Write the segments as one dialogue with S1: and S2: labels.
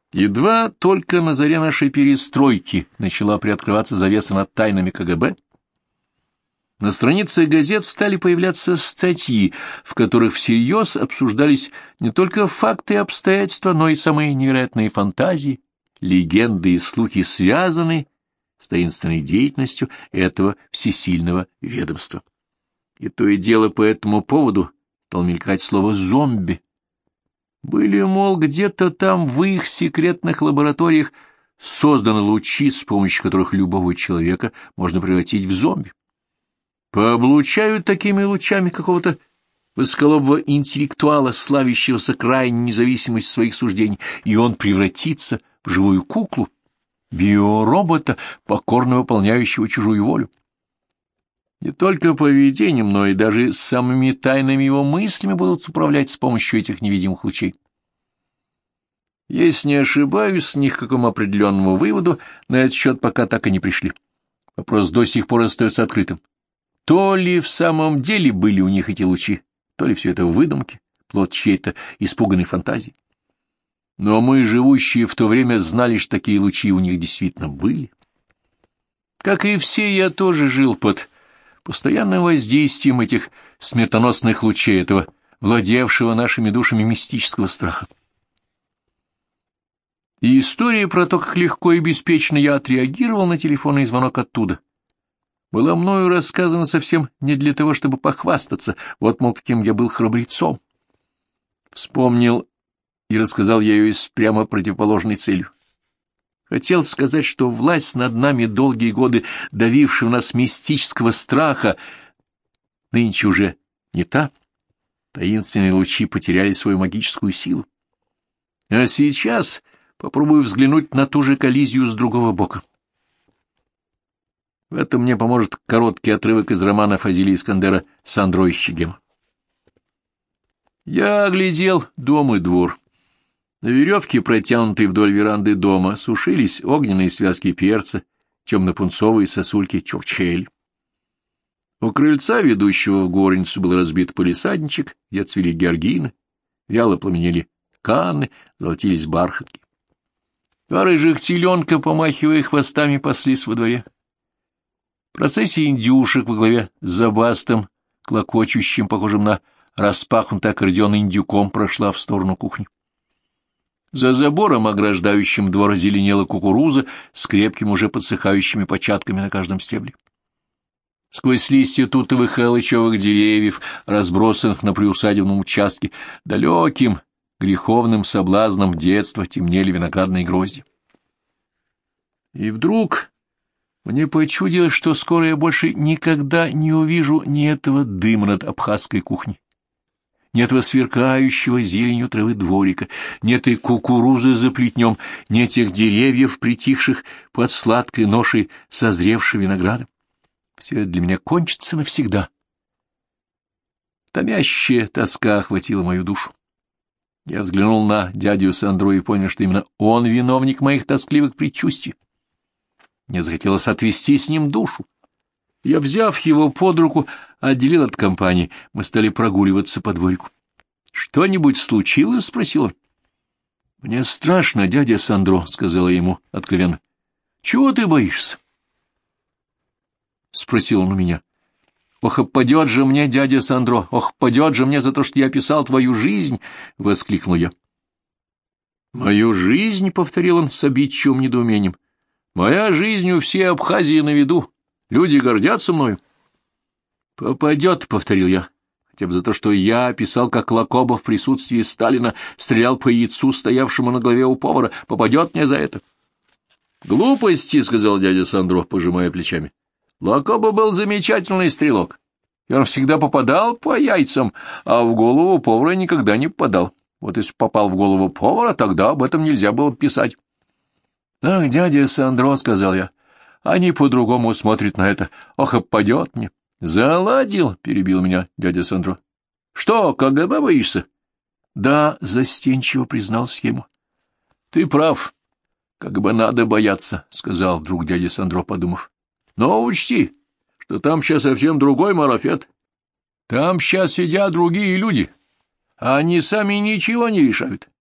S1: Едва только на заре нашей перестройки начала приоткрываться завеса над тайнами КГБ, на страницах газет стали появляться статьи, в которых всерьез обсуждались не только факты и обстоятельства, но и самые невероятные фантазии, легенды и слухи, связанные с таинственной деятельностью этого всесильного ведомства. И то и дело по этому поводу стал мелькать слово «зомби». Были, мол, где-то там в их секретных лабораториях созданы лучи, с помощью которых любого человека можно превратить в зомби. Пооблучают такими лучами какого-то высоколобого интеллектуала, славящегося крайней независимостью своих суждений, и он превратится в живую куклу, биоробота, покорно выполняющего чужую волю. Не только поведением, но и даже самыми тайными его мыслями будут управлять с помощью этих невидимых лучей. Если не ошибаюсь, ни к какому определенному выводу на этот счет пока так и не пришли. Вопрос до сих пор остается открытым. То ли в самом деле были у них эти лучи, то ли все это выдумки, плод чьей-то испуганной фантазии. Но мы, живущие в то время, знали, что такие лучи у них действительно были. Как и все, я тоже жил под постоянным воздействием этих смертоносных лучей, этого владевшего нашими душами мистического страха. И история про то, как легко и беспечно я отреагировал на телефонный звонок оттуда, была мною рассказана совсем не для того, чтобы похвастаться, вот, мол, каким я был храбрецом. Вспомнил и рассказал я ее с прямо противоположной целью. Хотел сказать, что власть над нами долгие годы, давившая нас мистического страха, нынче уже не та. Таинственные лучи потеряли свою магическую силу. А сейчас попробую взглянуть на ту же коллизию с другого бока. В этом мне поможет короткий отрывок из романа Фазилия Искандера «Сандро и Щегема». Я оглядел дом и двор. На веревке, протянутой вдоль веранды дома, сушились огненные связки перца, темно-пунцовые сосульки чурчхель. У крыльца, ведущего в горницу, был разбит палисадничек, где цвели георгины, вяло пламенели канны, золотились бархатки. Два рыжих теленка, помахивая хвостами, паслись во дворе. Процессия индюшек во главе с забастым, клокочущим, похожим на распахнутый аккордеон индюком, прошла в сторону кухни. За забором, ограждающим двор, зеленела кукуруза с крепкими уже подсыхающими початками на каждом стебле. Сквозь листья тутовых и алычевых деревьев, разбросанных на приусадебном участке, далеким греховным соблазном детства темнели виноградные грозди. И вдруг мне почудилось, что скоро я больше никогда не увижу ни этого дыма над абхазской кухней, ни этого сверкающего зеленью травы дворика, ни этой кукурузы за плетнем, ни этих деревьев, притихших под сладкой ношей созревшего винограда. Все это для меня кончится навсегда. Томящая тоска охватила мою душу. Я взглянул на дядю Сандро и понял, что именно он виновник моих тоскливых предчувствий. Мне захотелось отвести с ним душу. Я, взяв его под руку, отделил от компании. Мы стали прогуливаться по дворику. — Что-нибудь случилось? — спросил он. — Мне страшно, дядя Сандро, — сказала ему откровенно. — Чего ты боишься? — спросил он у меня. — Ох, падет же мне, дядя Сандро, ох, падет же мне за то, что я описал твою жизнь! — воскликнул я. — Мою жизнь? — повторил он с обидчивым недоумением. — Моя жизнь у всей Абхазии на виду. Люди гордятся мною. — Попадет, — повторил я, хотя бы за то, что я описал, как Лакоба в присутствии Сталина стрелял по яйцу, стоявшему на голове у повара. Попадет мне за это. — Глупости, — сказал дядя Сандро, пожимая плечами. — Лакоба был замечательный стрелок. И он всегда попадал по яйцам, а в голову повара никогда не попадал. Вот если попал в голову повара, тогда об этом нельзя было писать. — Ах, дядя Сандро, — сказал я, — они по-другому смотрят на это. Ох, обпадет мне. — Заладил, — перебил меня дядя Сандро. — Что, КГБ боишься? — Да, — застенчиво признался ему. — Ты прав. КГБ надо бояться, — сказал вдруг дядя Сандро, подумав. — Но учти, что там сейчас совсем другой марафет. Там сейчас сидят другие люди, а они сами ничего не решают.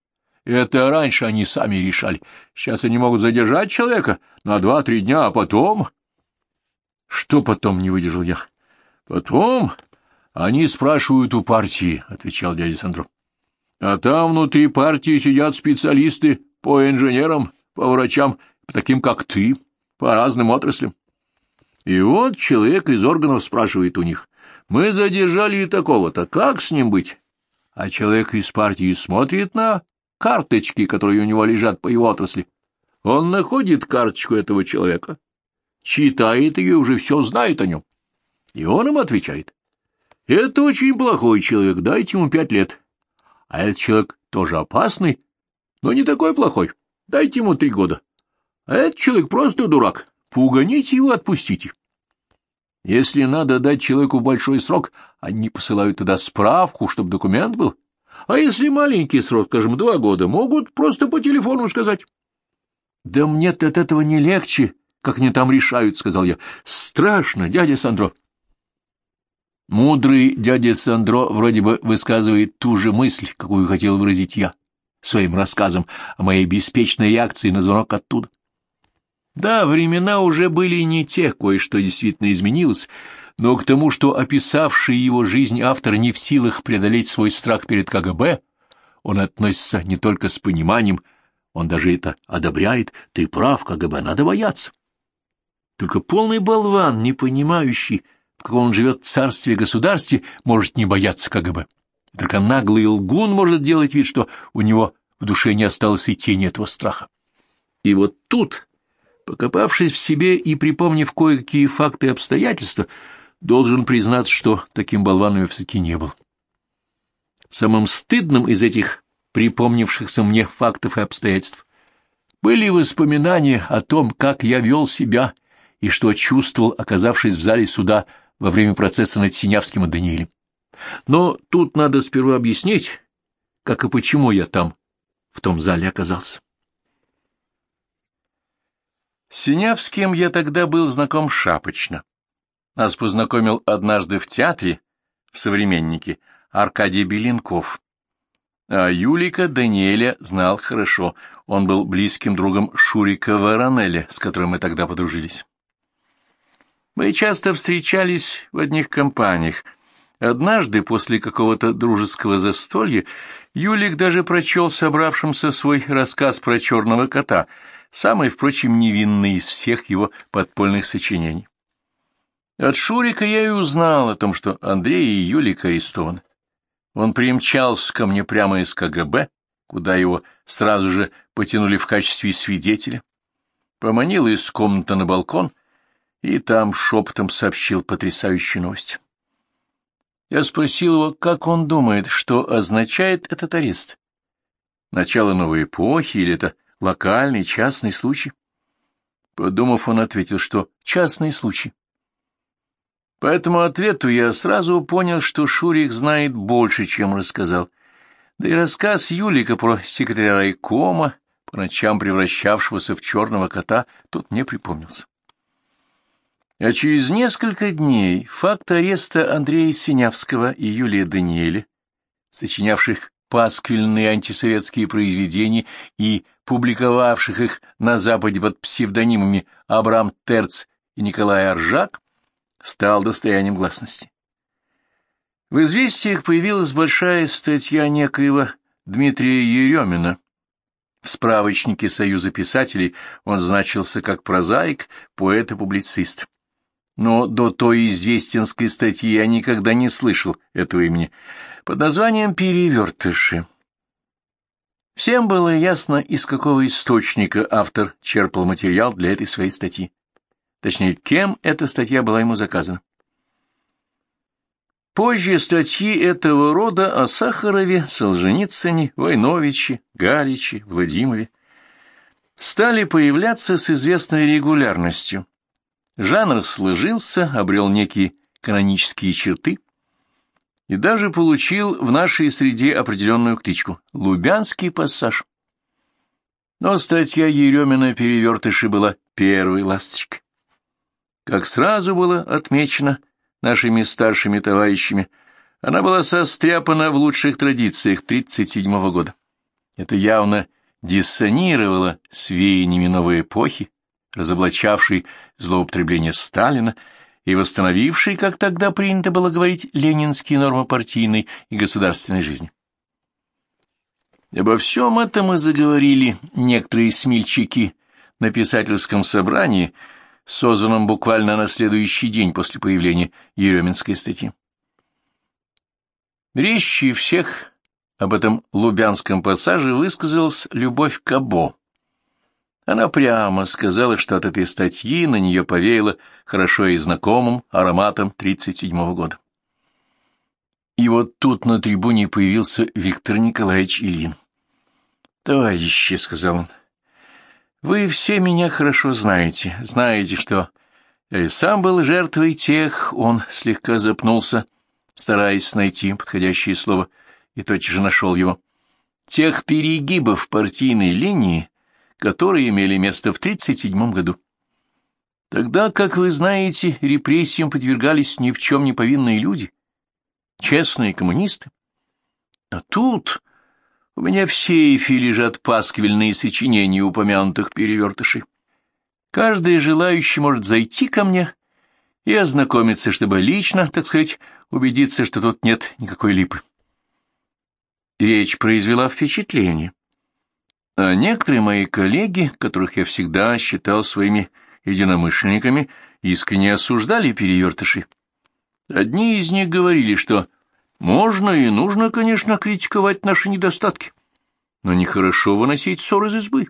S1: Это раньше они сами решали. Сейчас они могут задержать человека на 2-3 дня, а потом... Что потом, не выдержал я? Потом они спрашивают у партии, — отвечал дядя Сандро. А там внутри партии сидят специалисты по инженерам, по врачам, по таким, как ты, по разным отраслям. И вот человек из органов спрашивает у них: мы задержали такого-то, как с ним быть? А человек из партии смотрит на карточки, которые у него лежат по его отрасли. Он находит карточку этого человека, читает ее и уже все знает о нем. И он им отвечает: это очень плохой человек, дайте ему 5 лет. А этот человек тоже опасный, но не такой плохой, дайте ему 3 года. А этот человек просто дурак, пуганите его, отпустите. Если надо дать человеку большой срок, они посылают туда справку, чтобы документ был. А если маленький срок, скажем, 2 года, могут просто по телефону сказать. — Да мне-то от этого не легче, как они там решают, — сказал я. — Страшно, дядя Сандро. Мудрый дядя Сандро вроде бы высказывает ту же мысль, какую хотел выразить я своим рассказом о моей беспечной реакции на звонок оттуда. Да, времена уже были не те, кое-что действительно изменилось, но к тому, что описавший его жизнь автор не в силах преодолеть свой страх перед КГБ, он относится не только с пониманием, он даже это одобряет. Ты прав, КГБ, надо бояться. Только полный болван, не понимающий, в каком он живет царстве и государстве, может не бояться КГБ. Только наглый лгун может делать вид, что у него в душе не осталось и тени этого страха. И вот тут, покопавшись в себе и припомнив кое-какие факты и обстоятельства, должен признаться, что таким болваном я все-таки не был. Самым стыдным из этих припомнившихся мне фактов и обстоятельств были воспоминания о том, как я вел себя и что чувствовал, оказавшись в зале суда во время процесса над Синявским и Даниэлем. Но тут надо сперва объяснить, как и почему я там, в том зале, оказался. С Синявским я тогда был знаком шапочно. Нас познакомил однажды в театре, в «Современнике», Аркадий Беленков. А Юлика Даниэля знал хорошо, он был близким другом Шурика Воронеля, с которым мы тогда подружились. Мы часто встречались в одних компаниях. Однажды, после какого-то дружеского застолья, Юлик даже прочел собравшимся свой рассказ про черного кота, самый, впрочем, невинный из всех его подпольных сочинений. От Шурика я и узнал о том, что Андрей и Юлик арестованы. Он примчался ко мне прямо из КГБ, куда его сразу же потянули в качестве свидетеля, поманил из комнаты на балкон и там шепотом сообщил потрясающую новость. Я спросил его, как он думает, что означает этот арест. Начало новой эпохи или это локальный частный случай? Подумав, он ответил, что частный случай. По этому ответу я сразу понял, что Шурик знает больше, чем рассказал. Да и рассказ Юлика про секретаря райкома, по ночам превращавшегося в черного кота, тут мне припомнился. А через несколько дней факт ареста Андрея Синявского и Юлия Даниэля, сочинявших пасквильные антисоветские произведения и публиковавших их на Западе под псевдонимами Абрам Терц и Николай Оржак, стал достоянием гласности. В «Известиях» появилась большая статья некоего Дмитрия Еремина. В справочнике Союза писателей он значился как прозаик, поэт и публицист. Но до той известенской статьи я никогда не слышал этого имени, под названием «Перевертыши». Всем было ясно, из какого источника автор черпал материал для этой своей статьи. Точнее, кем эта статья была ему заказана. Позже статьи этого рода о Сахарове, Солженицыне, Войновиче, Галиче, Владимирове стали появляться с известной регулярностью. Жанр сложился, обрел некие канонические черты и даже получил в нашей среде определенную кличку — «Лубянский пассаж». Но статья Еремина «Перевертыши» была первой ласточкой. Как сразу было отмечено нашими старшими товарищами, она была состряпана в лучших традициях 1937 года. Это явно диссонировало с веяниями новой эпохи, разоблачавшей злоупотребление Сталина и восстановившей, как тогда принято было говорить, ленинские нормы партийной и государственной жизни. Обо всем этом и заговорили некоторые смельчаки на писательском собрании, созданном буквально на следующий день после появления еременской статьи. Резче всех об этом лубянском пассаже высказалась Любовь Кабо. Она прямо сказала, что от этой статьи на нее повеяло хорошо и знакомым ароматом 1937 года. И вот тут на трибуне появился Виктор Николаевич Ильин. «Товарищи», — сказал он, — «вы все меня хорошо знаете, что я и сам был жертвой тех...» Он слегка запнулся, стараясь найти подходящее слово, и тотчас же нашел его. «Тех перегибов партийной линии, которые имели место в 1937 году. Тогда, как вы знаете, репрессиям подвергались ни в чем не повинные люди, честные коммунисты. А тут у меня в сейфе лежат пасквильные сочинения упомянутых перевертышей. Каждый желающий может зайти ко мне и ознакомиться, чтобы лично, так сказать, убедиться, что тут нет никакой липы». Речь произвела впечатление. А некоторые мои коллеги, которых я всегда считал своими единомышленниками, искренне осуждали перевертыши. Одни из них говорили, что можно и нужно, конечно, критиковать наши недостатки, но нехорошо выносить ссор из избы.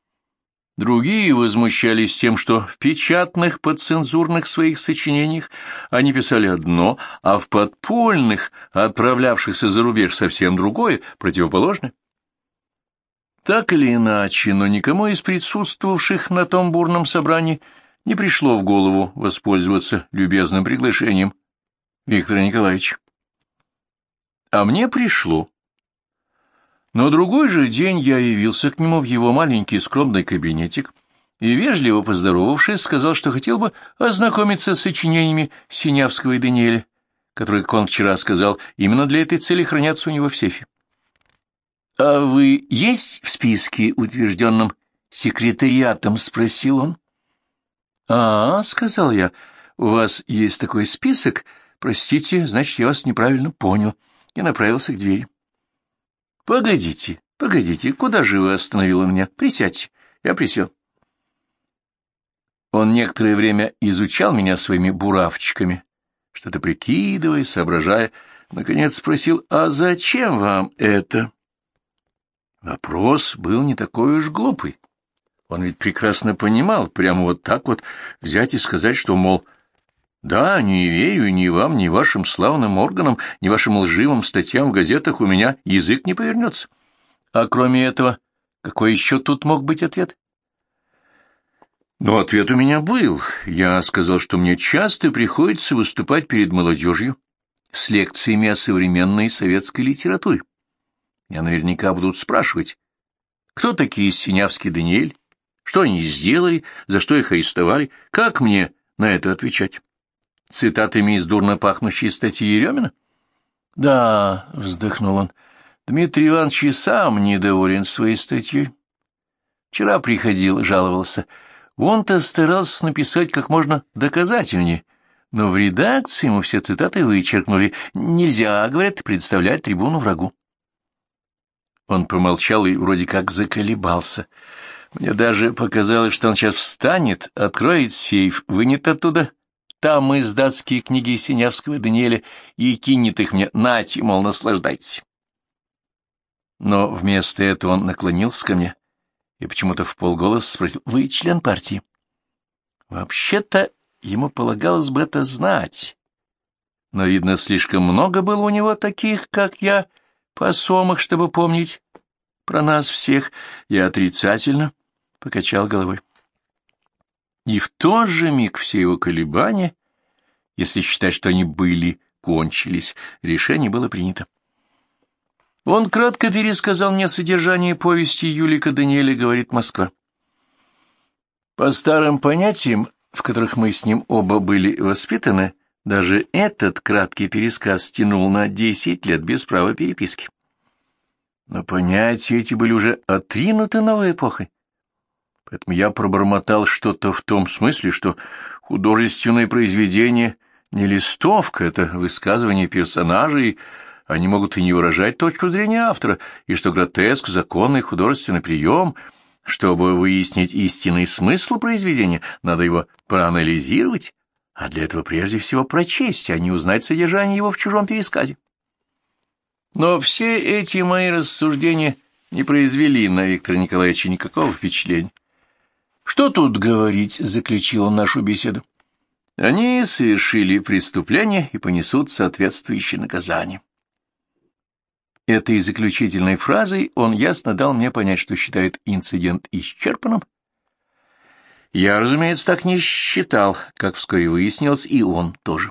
S1: Другие возмущались тем, что в печатных подцензурных своих сочинениях они писали одно, а в подпольных, отправлявшихся за рубеж, совсем другое, противоположное. Так или иначе, но никому из присутствовавших на том бурном собрании не пришло в голову воспользоваться любезным приглашением Виктора Николаевича. А мне пришло. На другой же день я явился к нему в его маленький скромный кабинетик и, вежливо поздоровавшись, сказал, что хотел бы ознакомиться с сочинениями Синявского и Даниэля, которые, как он вчера сказал, именно для этой цели хранятся у него в сейфе. — А вы есть в списке, утвержденном секретариатом? — спросил он. — сказал я, — у вас есть такой список? Простите, значит, я вас неправильно понял. Я направился к двери. — Погодите, куда же вы остановили меня? Присядьте. Я присел. Он некоторое время изучал меня своими буравчиками, что-то прикидывая, соображая, наконец спросил: «А зачем вам это?» Вопрос был не такой уж глупый. Он ведь прекрасно понимал, прямо вот так вот взять и сказать, что, мол, да, не верю ни вам, ни вашим славным органам, ни вашим лживым статьям в газетах, у меня язык не повернется. А кроме этого, какой еще тут мог быть ответ? Но ответ у меня был. Я сказал, что мне часто приходится выступать перед молодежью с лекциями о современной советской литературе. Меня наверняка будут спрашивать, кто такие Синявский и Даниэль, что они сделали, за что их арестовали, как мне на это отвечать? Цитатами из дурно пахнущей статьи Еремина? — Да, — вздохнул он, — Дмитрий Иванович и сам недоволен своей статьей. Вчера приходил, жаловался. Он-то старался написать как можно доказательнее, но в редакции ему все цитаты вычеркнули. Нельзя, говорят, представлять трибуну врагу. Он помолчал и вроде как заколебался. Мне даже показалось, что он сейчас встанет, откроет сейф, вынет оттуда там издатские книги Синявского и Даниэля и кинет их мне. Нате, мол, наслаждайтесь. Но вместо этого он наклонился ко мне и почему-то вполголоса спросил: «Вы член партии?» Вообще-то ему полагалось бы это знать, но, видно, слишком много было у него таких, как я, посомых, чтобы помнить про нас всех. Я отрицательно покачал головой. И в тот же миг все его колебания, если считать, что они были, кончились, решение было принято. Он кратко пересказал мне содержание повести Юлика Даниэля «Говорит Москва». По старым понятиям, в которых мы с ним оба были воспитаны, даже этот краткий пересказ тянул на 10 лет без права переписки. Но понятия эти были уже отринуты новой эпохой. Поэтому я пробормотал что-то в том смысле, что художественное произведение не листовка, это высказывание персонажей, они могут и не выражать точку зрения автора, и что гротеск — законный художественный прием. Чтобы выяснить истинный смысл произведения, надо его проанализировать, а для этого прежде всего прочесть, а не узнать содержание его в чужом пересказе. Но все эти мои рассуждения не произвели на Виктора Николаевича никакого впечатления. «Что тут говорить?» — заключил он нашу беседу. «Они совершили преступление и понесут соответствующее наказание». Этой заключительной фразой он ясно дал мне понять, что считает инцидент исчерпанным. Я, разумеется, так не считал, как вскоре выяснилось, и он тоже.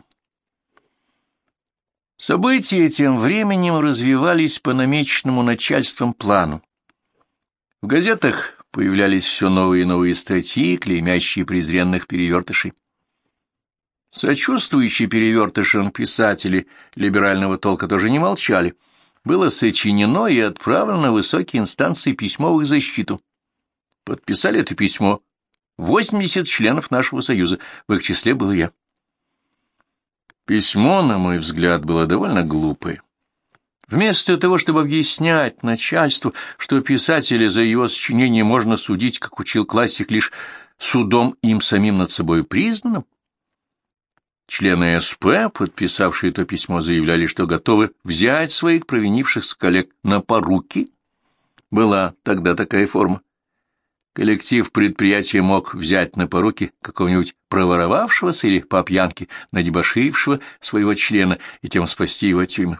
S1: События тем временем развивались по намеченному начальством плану. В газетах появлялись все новые и новые статьи, клеймящие презренных перевертышей. Сочувствующие перевертышам писатели либерального толка тоже не молчали. Было сочинено и отправлено в высокие инстанции письмо в их защиту. Подписали это письмо 80 членов нашего союза, в их числе был я. Письмо, на мой взгляд, было довольно глупое. Вместо того, чтобы объяснять начальству, что писателя за его сочинение можно судить, как учил классик, лишь судом им самим над собой признанным, члены СП, подписавшие это письмо, заявляли, что готовы взять своих провинившихся коллег на поруки. Была тогда такая форма. Коллектив предприятия мог взять на поруки какого-нибудь проворовавшегося или по пьянке надебоширившего своего члена и тем спасти его от тюрьмы.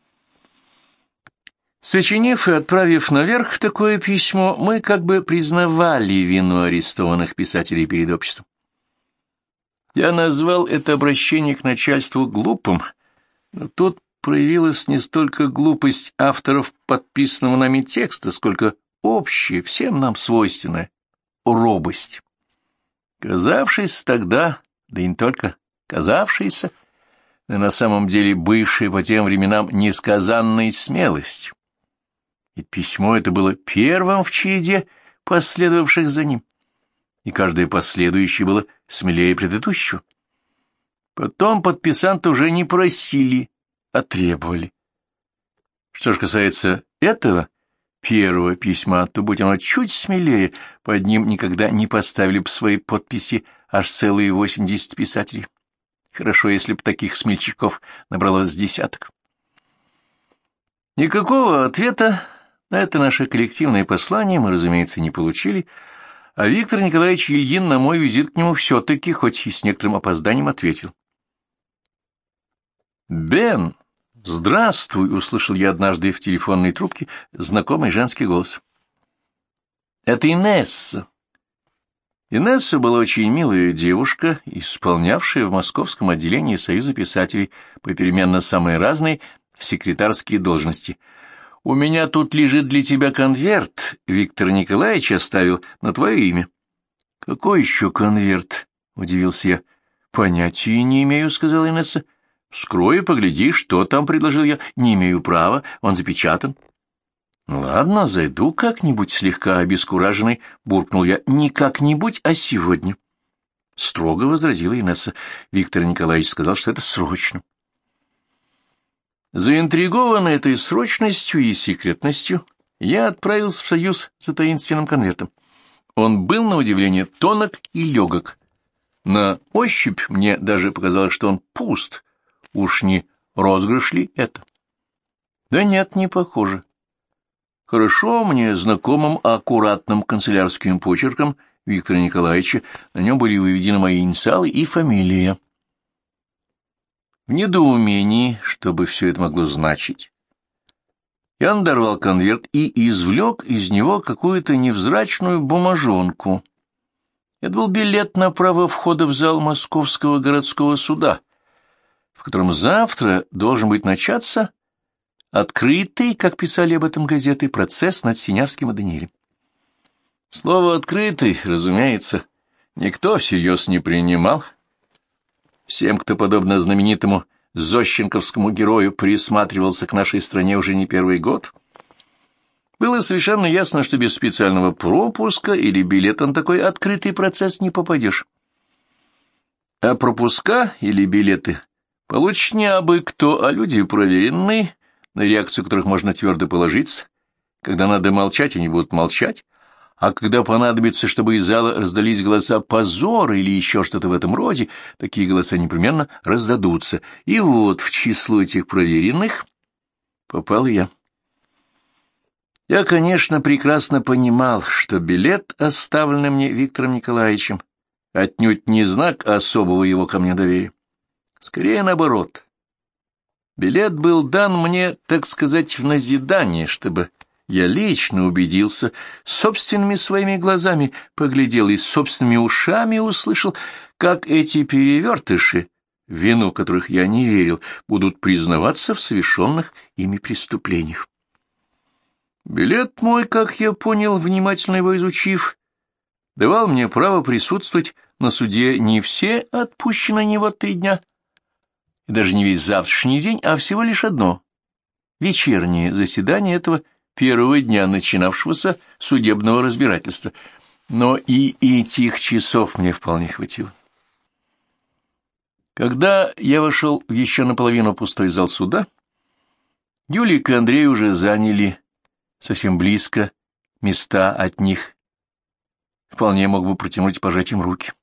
S1: Сочинив и отправив наверх такое письмо, мы как бы признавали вину арестованных писателей перед обществом. Я назвал это обращение к начальству глупым, но тут проявилась не столько глупость авторов подписанного нами текста, сколько общая, всем нам свойственная робость. Казавшись тогда, да и не только казавшаяся, но на самом деле бывшая по тем временам несказанной смелостью. Ведь письмо это было первым в череде последовавших за ним, и каждое последующее было смелее предыдущего. Потом подписанты уже не просили, а требовали. Что же касается этого первого письма, то, будь оно чуть смелее, под ним никогда не поставили бы свои подписи аж целые 80 писателей. Хорошо, если бы таких смельчаков набралось с десяток. Никакого ответа на это наше коллективное послание мы, разумеется, не получили, а Виктор Николаевич Ильин на мой визит к нему все-таки, хоть и с некоторым опозданием, ответил. «Бен, здравствуй!» — услышал я однажды в телефонной трубке знакомый женский голос. Это Инесса. Инесса была очень милая девушка, исполнявшая в московском отделении Союза писателей попеременно самые разные секретарские должности. «У меня тут лежит для тебя конверт, Виктор Николаевич оставил на твое имя». «Какой еще конверт?» — удивился я. «Понятия не имею», — сказала Инесса. «Вскрой и погляди, что там», — предложил я. «Не имею права, он запечатан». «Ладно, зайду как-нибудь», — слегка обескураженный буркнул я. «Не как-нибудь, а сегодня». Строго возразила Инесса. Виктор Николаевич сказал, что это срочно. Заинтригованный этой срочностью и секретностью, я отправился в Союз за таинственным конвертом. Он был, на удивление, тонок и легок. На ощупь мне даже показалось, что он пуст. Уж не розыгрыш ли это? Да нет, не похоже. Хорошо мне знакомым аккуратным канцелярским почерком Виктора Николаевича на нем были выведены мои инициалы и фамилия. В недоумении, что бы все это могло значить, я надорвал конверт и извлек из него какую-то невзрачную бумажонку. Это был билет на право входа в зал Московского городского суда, в котором завтра должен быть начаться открытый, как писали об этом газеты, процесс над Синявским и Даниэлем. Слово «открытый», разумеется, никто всерьез не принимал. Всем, кто, подобно знаменитому зощенковскому герою, присматривался к нашей стране уже не первый год, Было совершенно ясно, что без специального пропуска или билета на такой открытый процесс не попадешь. А пропуска или билеты получишь не абы кто, а люди проверенные, на реакцию которых можно твердо положиться. Когда надо молчать, они будут молчать, а когда понадобится, чтобы из зала раздались голоса позора или еще что-то в этом роде, такие голоса непременно раздадутся. И вот в число этих проверенных попал я. Я, конечно, прекрасно понимал, что билет, оставленный мне Виктором Николаевичем, отнюдь не знак особого его ко мне доверия. Скорее наоборот. Билет был дан мне, так сказать, в назидание, чтобы я лично убедился, собственными своими глазами поглядел и собственными ушами услышал, как эти перевертыши, в вину которых я не верил, будут признаваться в совершенных ими преступлениях. Билет мой, как я понял, внимательно его изучив, давал мне право присутствовать на суде не все отпущенные него 3 дня, и даже не весь завтрашний день, а всего лишь одно — вечернее заседание этого первого дня начинавшегося судебного разбирательства. Но и этих часов мне вполне хватило. Когда я вошел в еще наполовину пустой зал суда, Юлик и Андрей уже заняли совсем близко места от них. Вполне мог бы протянуть и пожать им руки.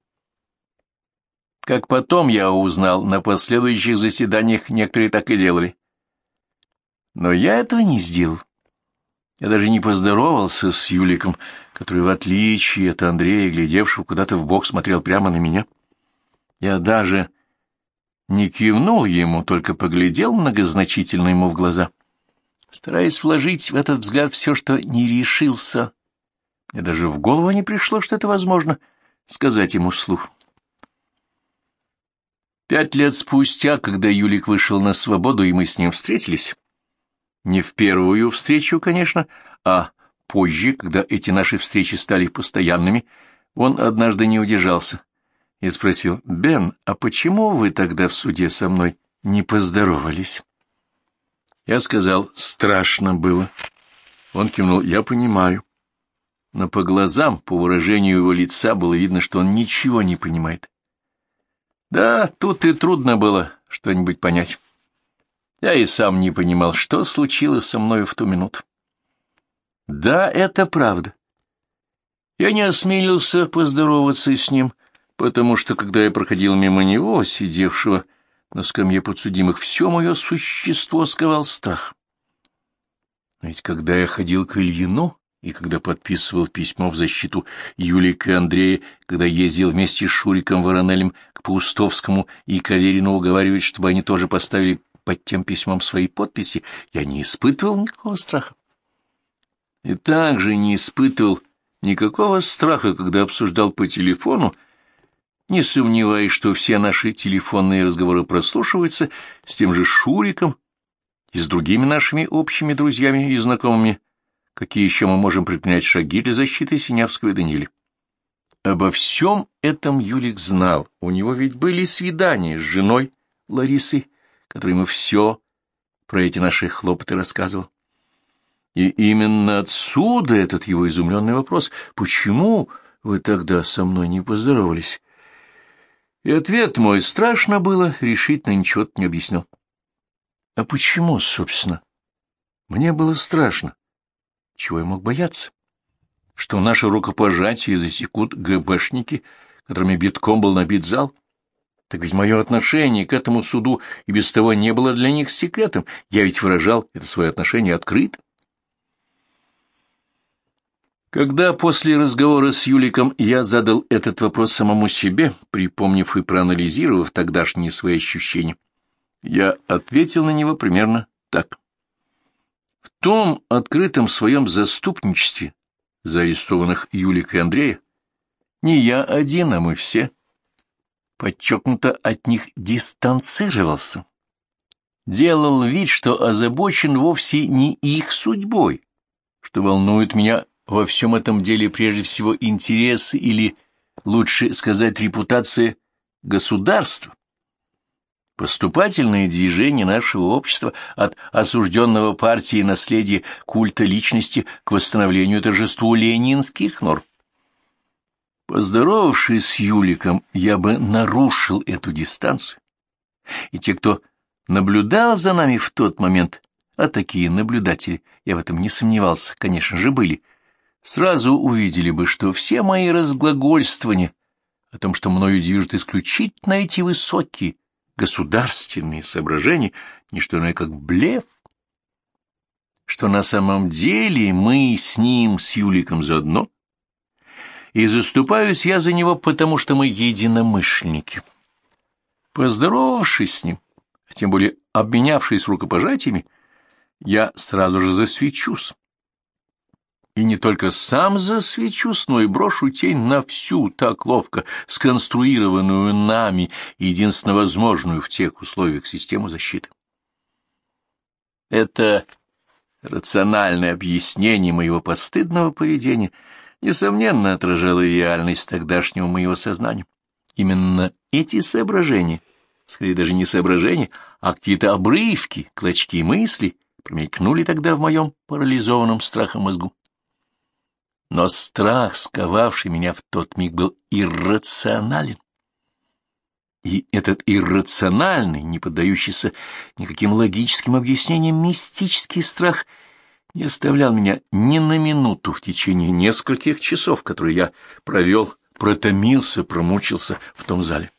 S1: Как потом я узнал, на последующих заседаниях некоторые так и делали. Но я этого не сделал. Я даже не поздоровался с Юликом, который, в отличие от Андрея, глядевшего куда-то вбок, смотрел прямо на меня. Я даже не кивнул ему, только поглядел многозначительно ему в глаза, стараясь вложить в этот взгляд все, что не решился. Мне даже в голову не пришло, что это возможно, сказать ему вслух. 5 лет спустя, когда Юлик вышел на свободу, и мы с ним встретились, не в первую встречу, конечно, а позже, когда эти наши встречи стали постоянными, он однажды не удержался и спросил: «Бен, а почему вы тогда в суде со мной не поздоровались?» Я сказал: «Страшно было». Он кивнул: «Я понимаю». Но по глазам, по выражению его лица было видно, что он ничего не понимает. Да, тут и трудно было что-нибудь понять. Я и сам не понимал, что случилось со мною в ту минуту. Да, это правда. Я не осмелился поздороваться с ним, потому что, когда я проходил мимо него, сидевшего на скамье подсудимых, все мое существо сковал страх. Но ведь когда я ходил к Ильину, и когда подписывал письмо в защиту Юлика и Андрея, когда ездил вместе с Шуриком Воронелем к Паустовскому и Каверину уговаривать, чтобы они тоже поставили под тем письмом свои подписи, я не испытывал никакого страха. И также не испытывал никакого страха, когда обсуждал по телефону, не сомневаясь, что все наши телефонные разговоры прослушиваются с тем же Шуриком и с другими нашими общими друзьями и знакомыми, какие еще мы можем предпринять шаги для защиты Синявского и Даниэля. Обо всем этом Юлик знал. У него ведь были свидания с женой Ларисой, которой ему все про эти наши хлопоты рассказывал. И именно отсюда этот его изумленный вопрос: «Почему вы тогда со мной не поздоровались?» И ответ мой: страшно было, решительно ничего не объяснил. А почему, собственно? Мне было страшно. Чего я мог бояться? Что наше рукопожатие засекут ГБшники, которыми битком был набит зал? Так ведь мое отношение к этому суду и без того не было для них секретом. Я ведь выражал это свое отношение открыто. Когда после разговора с Юликом я задал этот вопрос самому себе, припомнив и проанализировав тогдашние свои ощущения, я ответил на него примерно так. В том открытом своем заступничестве за арестованных Юлика и Андрея не я один, а мы все подчеркнуто от них дистанцировался. Делал вид, что озабочен вовсе не их судьбой, что волнует меня во всем этом деле прежде всего интересы или, лучше сказать, репутация государства. Поступательное движение нашего общества от осужденного партией наследия культа личности к восстановлению торжеству ленинских норм. Поздоровавшись с Юликом, я бы нарушил эту дистанцию, и те, кто наблюдал за нами в тот момент, а такие наблюдатели, я в этом не сомневался, конечно же, были, сразу увидели бы, что все мои разглагольствования о том, что мною движут исключительно эти высокие государственные соображения, не что иное, как блеф, что на самом деле мы с ним, с Юликом, заодно, и заступаюсь я за него, потому что мы единомышленники. Поздоровавшись с ним, а тем более обменявшись рукопожатиями, я сразу же засвечусь. И не только сам засвечусь, но и брошу тень на всю так ловко сконструированную нами, единственно возможную в тех условиях систему защиты. Это рациональное объяснение моего постыдного поведения несомненно отражало реальность тогдашнего моего сознания. Именно эти соображения, скорее даже не соображения, а какие-то обрывки, клочки мысли промелькнули тогда в моем парализованном страхом мозгу. Но страх, сковавший меня в тот миг, был иррационален. И этот иррациональный, не поддающийся никаким логическим объяснениям мистический страх не оставлял меня ни на минуту в течение нескольких часов, которые я провел, протомился, промучился в том зале.